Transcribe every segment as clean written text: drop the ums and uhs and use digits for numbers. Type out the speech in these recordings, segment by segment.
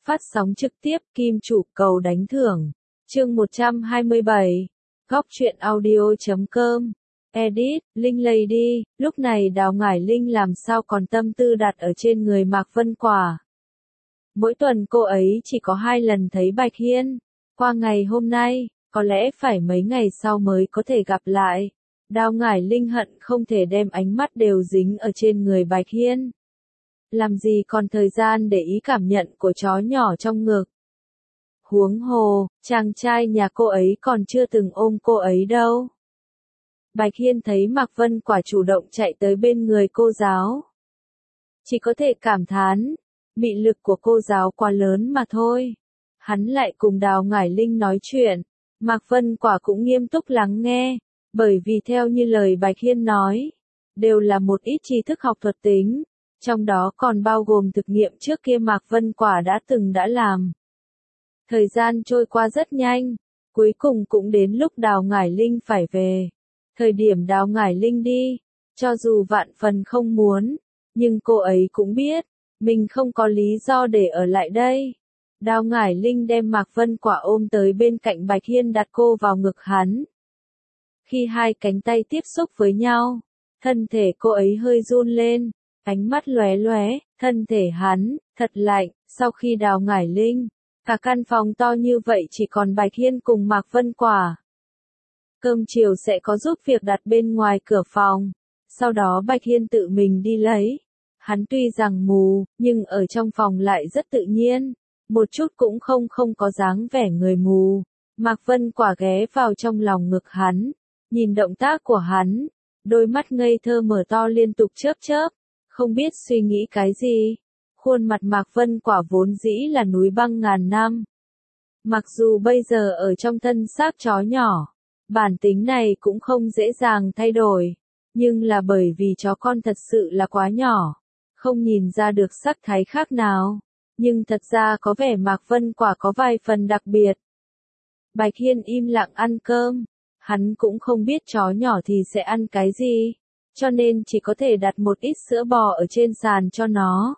Phát sóng trực tiếp Kim Chủ cầu đánh thưởng. Chương 127. Góc truyện audio.com. Edit, Linh Lady. Lúc này Đào Ngải Linh làm sao còn tâm tư đặt ở trên người Mạc Vân Quả. Mỗi tuần cô ấy chỉ có 2 lần thấy Bạch Hiên. Qua ngày hôm nay, có lẽ phải mấy ngày sau mới có thể gặp lại. Đào Ngải Linh hận không thể đem ánh mắt đều dính ở trên người Bạch Hiên. Làm gì còn thời gian để ý cảm nhận của chó nhỏ trong ngực. Huống hồ, chàng trai nhà cô ấy còn chưa từng ôm cô ấy đâu. Bạch Hiên thấy Mạc Vân Quả chủ động chạy tới bên người cô giáo. Chỉ có thể cảm thán, mị lực của cô giáo quá lớn mà thôi. Hắn lại cùng Đào Ngải Linh nói chuyện, Mạc Vân Quả cũng nghiêm túc lắng nghe, bởi vì theo như lời Bạch Hiên nói, đều là một ít tri thức học thuật tính, trong đó còn bao gồm thực nghiệm trước kia Mạc Vân Quả đã làm. Thời gian trôi qua rất nhanh, cuối cùng cũng đến lúc Đào Ngải Linh phải về. Thời điểm Đào Ngải Linh đi, cho dù vạn phần không muốn, nhưng cô ấy cũng biết, mình không có lý do để ở lại đây. Đào Ngải Linh đem Mạc Vân Quả ôm tới bên cạnh Bạch Hiên, đặt cô vào ngực hắn. Khi hai cánh tay tiếp xúc với nhau, thân thể cô ấy hơi run lên, ánh mắt lóe lóe, thân thể hắn thật lạnh. Sau khi Đào Ngải Linh, cả căn phòng to như vậy chỉ còn Bạch Hiên cùng Mạc Vân Quả. Cơm chiều sẽ có giúp việc đặt bên ngoài cửa phòng, sau đó Bạch Hiên tự mình đi lấy. Hắn tuy rằng mù, nhưng ở trong phòng lại rất tự nhiên, một chút cũng không có dáng vẻ người mù. Mạc Vân Quả ghé vào trong lòng ngực hắn, nhìn động tác của hắn, đôi mắt ngây thơ mở to liên tục chớp, không biết suy nghĩ cái gì. Khuôn mặt Mạc Vân Quả vốn dĩ là núi băng ngàn năm. Mặc dù bây giờ ở trong thân xác chó nhỏ, bản tính này cũng không dễ dàng thay đổi, nhưng là bởi vì chó con thật sự là quá nhỏ, không nhìn ra được sắc thái khác nào, nhưng thật ra có vẻ Mạc Vân Quả có vài phần đặc biệt. Bạch Hiên im lặng ăn cơm, hắn cũng không biết chó nhỏ thì sẽ ăn cái gì, cho nên chỉ có thể đặt một ít sữa bò ở trên sàn cho nó.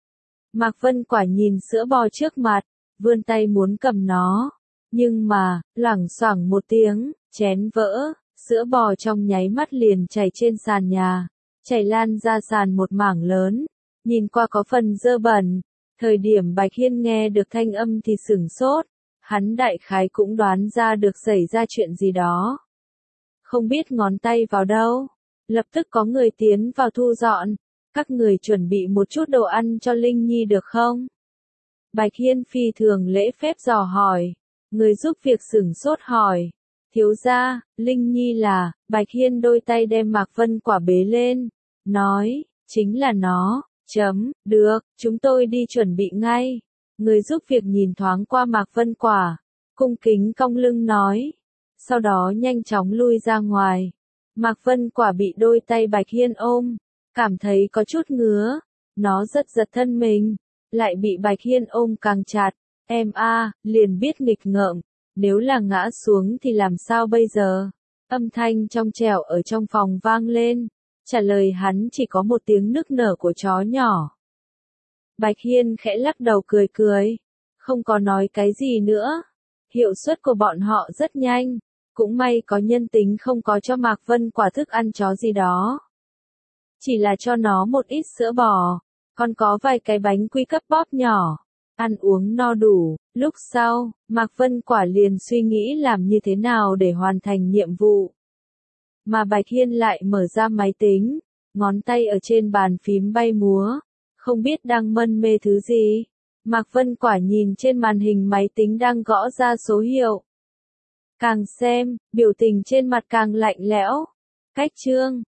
Mạc Vân Quả nhìn sữa bò trước mặt, vươn tay muốn cầm nó, nhưng mà, loảng xoảng một tiếng, chén vỡ, sữa bò trong nháy mắt liền chảy trên sàn nhà, chảy lan ra sàn một mảng lớn, nhìn qua có phần dơ bẩn. Thời điểm Bạch Hiên nghe được thanh âm thì sửng sốt, hắn đại khái cũng đoán ra được xảy ra chuyện gì đó. Không biết ngón tay vào đâu, lập tức có người tiến vào thu dọn. Các người chuẩn bị một chút đồ ăn cho Linh Nhi được không? Bạch Hiên phi thường lễ phép dò hỏi. Người giúp việc sửng sốt hỏi. Thiếu gia, Linh Nhi là, Bạch Hiên đôi tay đem Mạc Vân Quả bế lên. Nói, chính là nó, được, chúng tôi đi chuẩn bị ngay. Người giúp việc nhìn thoáng qua Mạc Vân Quả, cung kính cong lưng nói. Sau đó nhanh chóng lui ra ngoài. Mạc Vân Quả bị đôi tay Bạch Hiên ôm, cảm thấy có chút ngứa, nó rất giật thân mình, lại bị Bạch Hiên ôm càng chặt, em liền biết nghịch ngợm, nếu là ngã xuống thì làm sao bây giờ? Âm thanh trong trẻo ở trong phòng vang lên, trả lời hắn chỉ có một tiếng nức nở của chó nhỏ. Bạch Hiên khẽ lắc đầu cười, không có nói cái gì nữa, hiệu suất của bọn họ rất nhanh, cũng may có nhân tính không có cho Mạc Vân Quả thức ăn chó gì đó. Chỉ là cho nó một ít sữa bò, còn có vài cái bánh quy cấp bóp nhỏ, ăn uống no đủ. Lúc sau, Mạc Vân Quả liền suy nghĩ làm như thế nào để hoàn thành nhiệm vụ. Mà Bạch Hiên lại mở ra máy tính, ngón tay ở trên bàn phím bay múa, không biết đang mân mê thứ gì. Mạc Vân Quả nhìn trên màn hình máy tính đang gõ ra số hiệu. Càng xem, biểu tình trên mặt càng lạnh lẽo. Cách chương